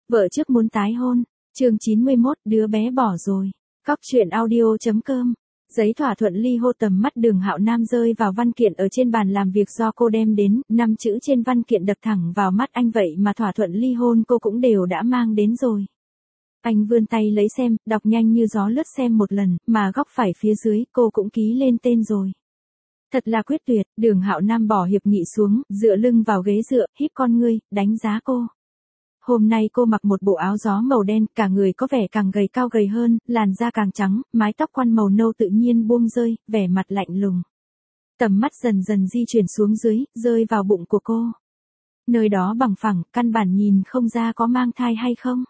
Vợ trước muốn tái hôn. Chương 91, đứa bé bỏ rồi. Cóc truyện audio.com. Giấy thỏa thuận ly hôn tầm mắt Đường Hạo Nam rơi vào văn kiện ở trên bàn làm việc do cô đem đến, 5 chữ trên văn kiện đập thẳng vào mắt anh, vậy mà thỏa thuận ly hôn cô cũng đều đã mang đến rồi. Anh vươn tay lấy xem, đọc nhanh như gió lướt xem một lần, mà góc phải phía dưới cô cũng ký lên tên rồi. Thật là quyết tuyệt. Đường Hạo Nam bỏ hiệp nghị xuống, dựa lưng vào ghế dựa, híp con ngươi, đánh giá cô. Hôm nay cô mặc một bộ áo gió màu đen, cả người có vẻ càng gầy cao gầy hơn, làn da càng trắng, mái tóc quăn màu nâu tự nhiên buông rơi, vẻ mặt lạnh lùng. Tầm mắt dần dần di chuyển xuống dưới, rơi vào bụng của cô. Nơi đó bằng phẳng, căn bản nhìn không ra có mang thai hay không.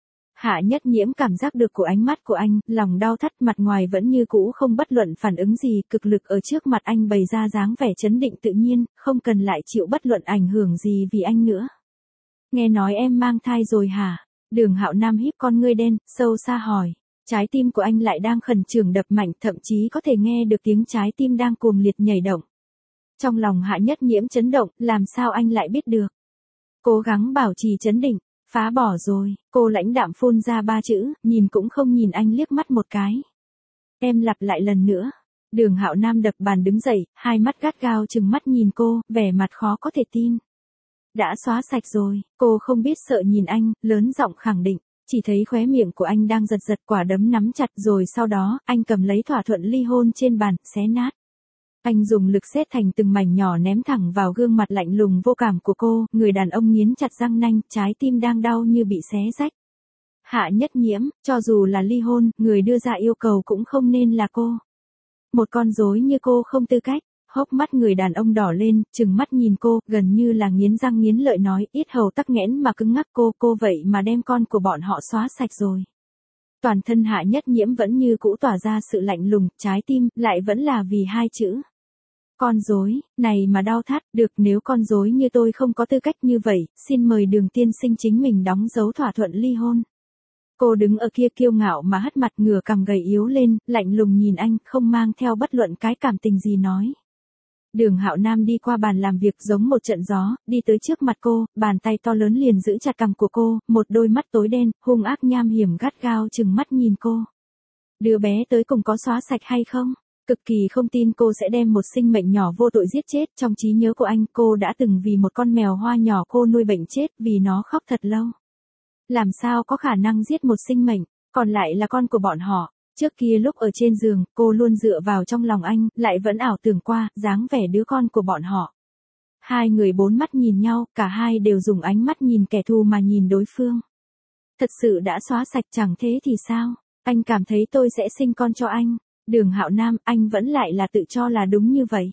Hạ Nhất Nhiễm cảm giác được của ánh mắt của anh, lòng đau thắt, mặt ngoài vẫn như cũ không bất luận phản ứng gì, cực lực ở trước mặt anh bày ra dáng vẻ trấn định tự nhiên, không cần lại chịu bất luận ảnh hưởng gì vì anh nữa. Nghe nói em mang thai rồi hả? Đường Hạo Nam híp con ngươi đen, sâu xa hỏi. Trái tim của anh lại đang khẩn trương đập mạnh, thậm chí có thể nghe được tiếng trái tim đang cuồng liệt nhảy động. Trong lòng Hạ Nhất Nhiễm chấn động, làm sao anh lại biết được? Cố gắng bảo trì trấn định. Phá bỏ rồi. Cô lãnh đạm phun ra 3 chữ, nhìn cũng không nhìn anh liếc mắt một cái. Em lặp lại lần nữa. Đường Hạo Nam đập bàn đứng dậy, hai mắt gắt gao trừng mắt nhìn cô, vẻ mặt khó có thể tin. Đã xóa sạch rồi. Cô không biết sợ nhìn anh, lớn giọng khẳng định. Chỉ thấy khóe miệng của anh đang giật giật, quả đấm nắm chặt, rồi sau đó, anh cầm lấy thỏa thuận ly hôn trên bàn, xé nát. Anh dùng lực xếp thành từng mảnh nhỏ ném thẳng vào gương mặt lạnh lùng vô cảm của cô, người đàn ông nghiến chặt răng nanh, trái tim đang đau như bị xé rách. Hạ Nhất Nhiễm, cho dù là ly hôn, người đưa ra yêu cầu cũng không nên là cô. Một con rối như cô không tư cách. Hốc mắt người đàn ông đỏ lên, trừng mắt nhìn cô, gần như là nghiến răng nghiến lợi nói, yết hầu tắc nghẽn mà cứng ngắc, cô vậy mà đem con của bọn họ xóa sạch rồi. Toàn thân Hạ Nhất Nhiễm vẫn như cũ tỏa ra sự lạnh lùng, trái tim lại vẫn là vì 2 chữ. Con rối, này mà đau thắt, được, nếu con rối như tôi không có tư cách như vậy, xin mời Đường tiên sinh chính mình đóng dấu thỏa thuận ly hôn. Cô đứng ở kia kiêu ngạo mà hất mặt, ngửa cằm gầy yếu lên, lạnh lùng nhìn anh, không mang theo bất luận cái cảm tình gì nói. Đường Hạo Nam đi qua bàn làm việc giống một trận gió, đi tới trước mặt cô, bàn tay to lớn liền giữ chặt cằm của cô, một đôi mắt tối đen, hung ác nham hiểm gắt gao trừng mắt nhìn cô. Đứa bé tới cùng có xóa sạch hay không? Cực kỳ không tin cô sẽ đem một sinh mệnh nhỏ vô tội giết chết. Trong trí nhớ của anh, cô đã từng vì một con mèo hoa nhỏ cô nuôi bệnh chết vì nó khóc thật lâu. Làm sao có khả năng giết một sinh mệnh, còn lại là con của bọn họ. Trước kia lúc ở trên giường, cô luôn dựa vào trong lòng anh, lại vẫn ảo tưởng qua, dáng vẻ đứa con của bọn họ. Hai người bốn mắt nhìn nhau, cả hai đều dùng ánh mắt nhìn kẻ thù mà nhìn đối phương. Thật sự đã xóa sạch, chẳng thế thì sao? Anh cảm thấy tôi sẽ sinh con cho anh. Đường Hạo Nam, anh vẫn lại là tự cho là đúng như vậy.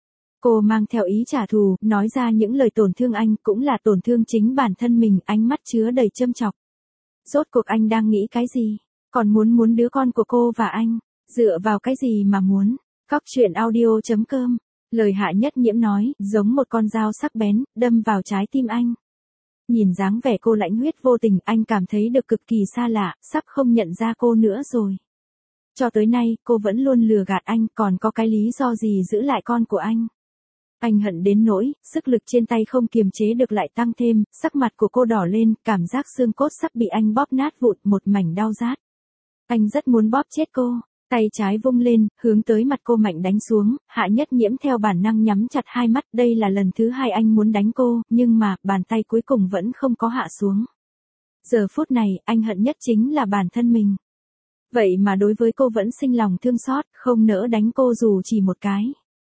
Cô mang theo ý trả thù, nói ra những lời tổn thương anh, cũng là tổn thương chính bản thân mình, ánh mắt chứa đầy châm chọc. Rốt cuộc anh đang nghĩ cái gì? Còn muốn đứa con của cô và anh, dựa vào cái gì mà muốn? Cóc truyện audio.com. Lời Hạ Nhất Nhiễm nói, giống một con dao sắc bén, đâm vào trái tim anh. Nhìn dáng vẻ cô lãnh huyết vô tình, anh cảm thấy được cực kỳ xa lạ, sắp không nhận ra cô nữa rồi. Cho tới nay, cô vẫn luôn lừa gạt anh, còn có cái lý do gì giữ lại con của anh? Anh hận đến nỗi, sức lực trên tay không kiềm chế được lại tăng thêm, sắc mặt của cô đỏ lên, cảm giác xương cốt sắp bị anh bóp nát vụn, một mảnh đau rát. Anh rất muốn bóp chết cô, tay trái vung lên, hướng tới mặt cô mạnh đánh xuống, Hạ Nhất Nhiễm theo bản năng nhắm chặt hai mắt, đây là lần thứ 2 anh muốn đánh cô, nhưng mà, bàn tay cuối cùng vẫn không có hạ xuống. Giờ phút này, anh hận nhất chính là bản thân mình. Vậy mà đối với cô vẫn sinh lòng thương xót, không nỡ đánh cô dù chỉ một cái.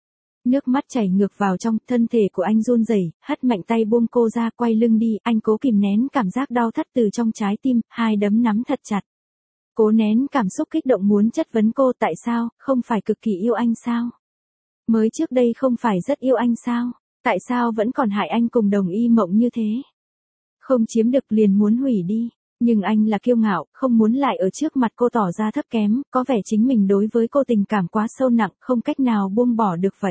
Nước mắt chảy ngược vào trong, thân thể của anh run rẩy, hất mạnh tay buông cô ra, quay lưng đi, anh cố kìm nén cảm giác đau thắt từ trong trái tim, hai đấm nắm thật chặt. Cố nén cảm xúc kích động muốn chất vấn cô, tại sao, không phải cực kỳ yêu anh sao? Mới trước đây không phải rất yêu anh sao? Tại sao vẫn còn hại anh cùng Đồng Y Mộng như thế? Không chiếm được liền muốn hủy đi. Nhưng anh là kiêu ngạo, không muốn lại ở trước mặt cô tỏ ra thấp kém, có vẻ chính mình đối với cô tình cảm quá sâu nặng, không cách nào buông bỏ được vậy.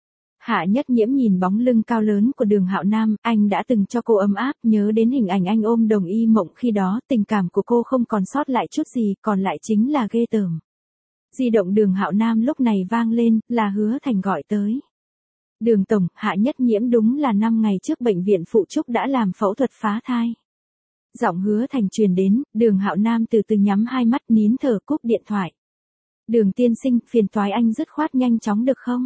Hạ Nhất Nhiễm nhìn bóng lưng cao lớn của Đường Hạo Nam, anh đã từng cho cô ấm áp, nhớ đến hình ảnh anh ôm Đồng Y Mộng khi đó, tình cảm của cô không còn sót lại chút gì, còn lại chính là ghê tởm. Di động Đường Hạo Nam lúc này vang lên, là Hứa Thành gọi tới. Đường tổng, Hạ Nhất Nhiễm đúng là 5 ngày trước bệnh viện phụ trúc đã làm phẫu thuật phá thai. Giọng Hứa Thành truyền đến, Đường Hạo Nam từ từ nhắm hai mắt nín thở cúp điện thoại. Đường tiên sinh, phiền toái anh dứt khoát nhanh chóng được không?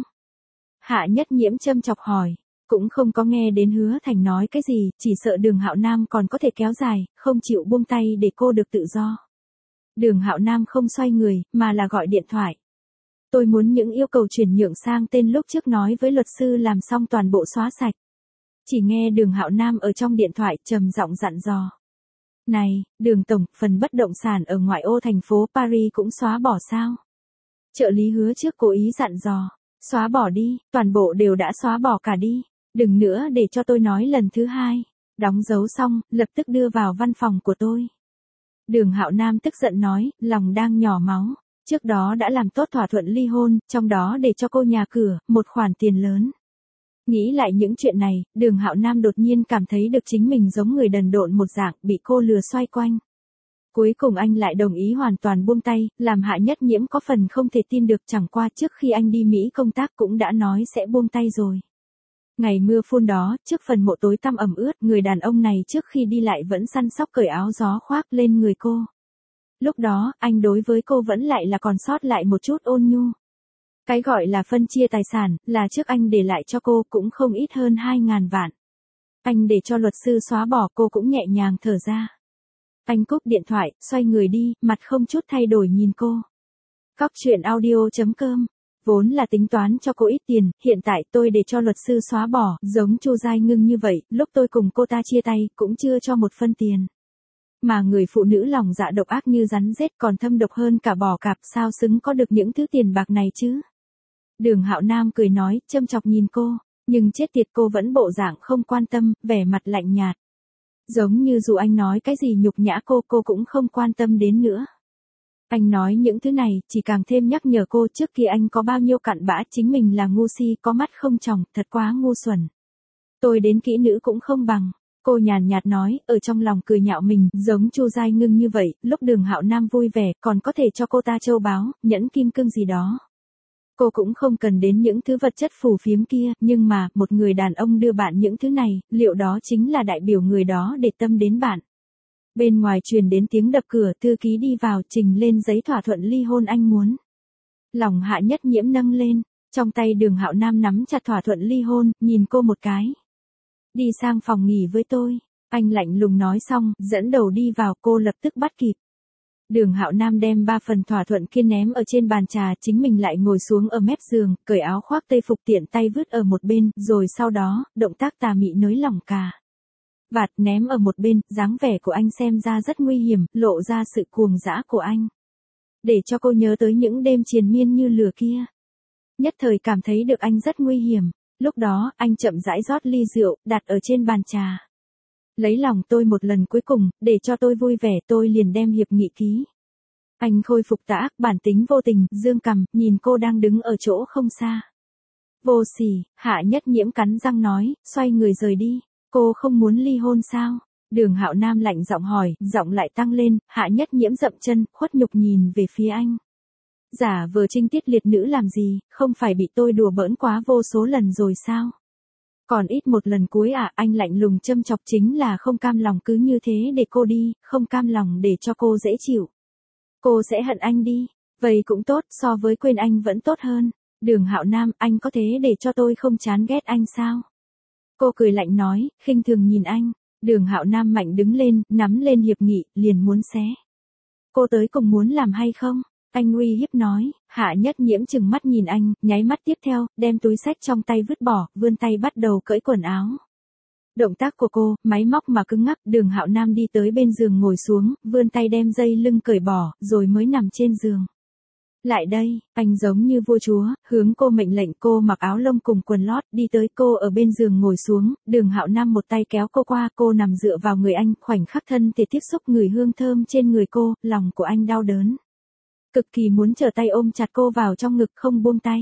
Hạ Nhất Nhiễm châm chọc hỏi. Cũng không có nghe đến Hứa Thành nói cái gì, chỉ sợ Đường Hạo Nam còn có thể kéo dài, không chịu buông tay để cô được tự do. Đường Hạo Nam không xoay người, mà là gọi điện thoại. Tôi muốn những yêu cầu chuyển nhượng sang tên lúc trước nói với luật sư làm xong toàn bộ xóa sạch. Chỉ nghe Đường Hạo Nam ở trong điện thoại trầm giọng dặn dò. Này, Đường tổng, phần bất động sản ở ngoại ô thành phố Paris cũng xóa bỏ sao? Trợ lý Hứa trước cố ý dặn dò. Xóa bỏ đi, toàn bộ đều đã xóa bỏ cả đi. Đừng nữa để cho tôi nói lần thứ hai. Đóng dấu xong, lập tức đưa vào văn phòng của tôi. Đường Hạo Nam tức giận nói, lòng đang nhỏ máu. Trước đó đã làm tốt thỏa thuận ly hôn, trong đó để cho cô nhà cửa, một khoản tiền lớn. Nghĩ lại những chuyện này, Đường Hạo Nam đột nhiên cảm thấy được chính mình giống người đần độn một dạng, bị cô lừa xoay quanh. Cuối cùng anh lại đồng ý hoàn toàn buông tay, làm Hạ Nhất Nhiễm có phần không thể tin được, chẳng qua trước khi anh đi Mỹ công tác cũng đã nói sẽ buông tay rồi. Ngày mưa phun đó, trước phần mộ tối tăm ẩm ướt, người đàn ông này trước khi đi lại vẫn săn sóc cởi áo gió khoác lên người cô. Lúc đó, anh đối với cô vẫn lại là còn sót lại một chút ôn nhu. Cái gọi là phân chia tài sản, là trước anh để lại cho cô cũng không ít hơn 2.000 vạn. Anh để cho luật sư xóa bỏ, cô cũng nhẹ nhàng thở ra. Anh cúp điện thoại, xoay người đi, mặt không chút thay đổi nhìn cô. Cóc truyện audio.com. Vốn là tính toán cho cô ít tiền, hiện tại tôi để cho luật sư xóa bỏ, giống Chu Giai Ngưng như vậy, lúc tôi cùng cô ta chia tay, cũng chưa cho một phân tiền. Mà người phụ nữ lòng dạ độc ác như rắn rết còn thâm độc hơn cả bò cạp, sao xứng có được những thứ tiền bạc này chứ? Đường Hạo Nam cười nói, châm chọc nhìn cô, nhưng chết tiệt cô vẫn bộ dạng không quan tâm, vẻ mặt lạnh nhạt. Giống như dù anh nói cái gì nhục nhã cô cũng không quan tâm đến nữa. Anh nói những thứ này, chỉ càng thêm nhắc nhở cô trước kia anh có bao nhiêu cặn bã, chính mình là ngu si, có mắt không tròng, thật quá ngu xuẩn. Tôi đến kỹ nữ cũng không bằng. Cô nhàn nhạt nói, ở trong lòng cười nhạo mình, giống Chu Giai Ngưng như vậy, lúc Đường Hạo Nam vui vẻ, còn có thể cho cô ta châu báu, nhẫn kim cương gì đó. Cô cũng không cần đến những thứ vật chất phù phiếm kia, nhưng mà, một người đàn ông đưa bạn những thứ này, liệu đó chính là đại biểu người đó để tâm đến bạn. Bên ngoài truyền đến tiếng đập cửa, thư ký đi vào, trình lên giấy thỏa thuận ly hôn anh muốn. Lòng Hạ Nhất Nhiễm nâng lên, trong tay Đường Hạo Nam nắm chặt thỏa thuận ly hôn, nhìn cô một cái. Đi sang phòng nghỉ với tôi, anh lạnh lùng nói xong, dẫn đầu đi vào, cô lập tức bắt kịp. Đường Hạo Nam đem 3 phần thỏa thuận kia ném ở trên bàn trà, chính mình lại ngồi xuống ở mép giường, cởi áo khoác tây phục tiện tay vứt ở một bên, rồi sau đó, động tác tà mị nới lỏng cà vạt ném ở một bên, dáng vẻ của anh xem ra rất nguy hiểm, lộ ra sự cuồng dã của anh. Để cho cô nhớ tới những đêm triền miên như lửa kia. Nhất thời cảm thấy được anh rất nguy hiểm. Lúc đó, anh chậm rãi rót ly rượu, đặt ở trên bàn trà. Lấy lòng tôi một lần cuối cùng, để cho tôi vui vẻ, tôi liền đem hiệp nghị ký. Anh khôi phục tà ác, bản tính vô tình, dương cằm, nhìn cô đang đứng ở chỗ không xa. Vô sỉ, Hạ Nhất Nhiễm cắn răng nói, xoay người rời đi. Cô không muốn ly hôn sao? Đường Hạo Nam lạnh giọng hỏi, giọng lại tăng lên, Hạ Nhất Nhiễm dậm chân, khuất nhục nhìn về phía anh. Giả vờ trinh tiết liệt nữ làm gì, không phải bị tôi đùa bỡn quá vô số lần rồi sao? Còn ít một lần cuối à, anh lạnh lùng châm chọc, chính là không cam lòng cứ như thế để cô đi, không cam lòng để cho cô dễ chịu. Cô sẽ hận anh đi, vậy cũng tốt, so với quên anh vẫn tốt hơn. Đường Hạo Nam, anh có thế để cho tôi không chán ghét anh sao? Cô cười lạnh nói, khinh thường nhìn anh. Đường Hạo Nam mạnh đứng lên, nắm lên hiệp nghị, liền muốn xé. Cô tới cùng muốn làm hay không? Anh uy hiếp nói. Hạ Nhất Nhiễm chừng mắt nhìn anh, nháy mắt tiếp theo, đem túi xách trong tay vứt bỏ, vươn tay bắt đầu cởi quần áo. Động tác của cô, máy móc mà cứng ngắc, Đường Hạo Nam đi tới bên giường ngồi xuống, vươn tay đem dây lưng cởi bỏ, rồi mới nằm trên giường. Lại đây, anh giống như vua chúa, hướng cô mệnh lệnh, cô mặc áo lông cùng quần lót, đi tới, cô ở bên giường ngồi xuống, Đường Hạo Nam một tay kéo cô qua, cô nằm dựa vào người anh, khoảnh khắc thân thể tiếp xúc người hương thơm trên người cô, lòng của anh đau đớn. Cực kỳ muốn trở tay ôm chặt cô vào trong ngực không buông tay.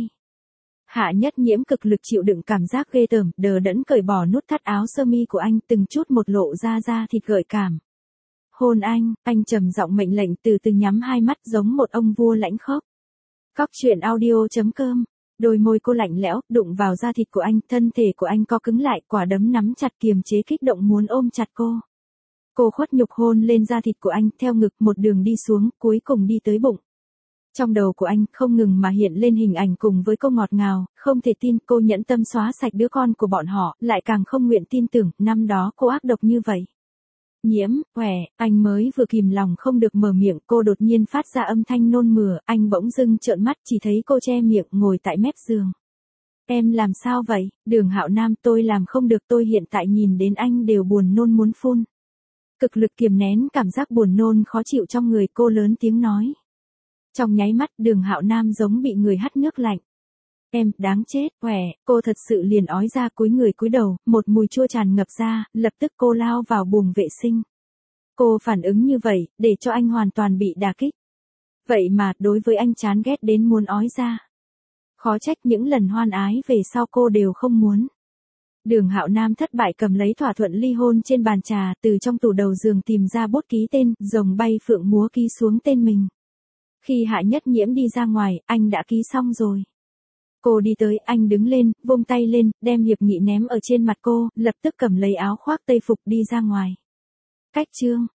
Hạ Nhất Nhiễm cực lực chịu đựng cảm giác ghê tởm, đờ đẫn cởi bỏ nút thắt áo sơ mi của anh, từng chút một lộ ra thịt gợi cảm. Hôn anh trầm giọng mệnh lệnh, từ từ nhắm hai mắt giống một ông vua lãnh khốc. Cóc truyện audio.com. Đôi môi cô lạnh lẽo, đụng vào da thịt của anh, thân thể của anh co cứng lại, quả đấm nắm chặt kiềm chế kích động muốn ôm chặt cô. Cô khuất nhục hôn lên da thịt của anh, theo ngực một đường đi xuống, cuối cùng đi tới bụng. Trong đầu của anh không ngừng mà hiện lên hình ảnh cùng với cô ngọt ngào, không thể tin cô nhẫn tâm xóa sạch đứa con của bọn họ, lại càng không nguyện tin tưởng, năm đó cô ác độc như vậy. Nhiễm, anh mới vừa kìm lòng không được mở miệng, cô đột nhiên phát ra âm thanh nôn mửa, anh bỗng dưng trợn mắt chỉ thấy cô che miệng ngồi tại mép giường. Em làm sao vậy, Đường Hạo Nam, tôi làm không được, tôi hiện tại nhìn đến anh đều buồn nôn muốn phun. Cực lực kiềm nén cảm giác buồn nôn khó chịu trong người, cô lớn tiếng nói. Trong nháy mắt Đường Hạo Nam giống bị người hắt nước lạnh. Em, đáng chết, cô thật sự liền ói ra, cúi người cúi đầu, một mùi chua tràn ngập ra, lập tức cô lao vào buồng vệ sinh. Cô phản ứng như vậy, để cho anh hoàn toàn bị đả kích. Vậy mà, đối với anh chán ghét đến muốn ói ra. Khó trách những lần hoan ái về sau cô đều không muốn. Đường Hạo Nam thất bại cầm lấy thỏa thuận ly hôn trên bàn trà, từ trong tủ đầu giường tìm ra bút ký tên, rồng bay phượng múa ký xuống tên mình. Khi Hạ Nhất Nhiễm đi ra ngoài, anh đã ký xong rồi. Cô đi tới, anh đứng lên, vung tay lên, đem hiệp nghị ném ở trên mặt cô, lập tức cầm lấy áo khoác tây phục đi ra ngoài. Cách chương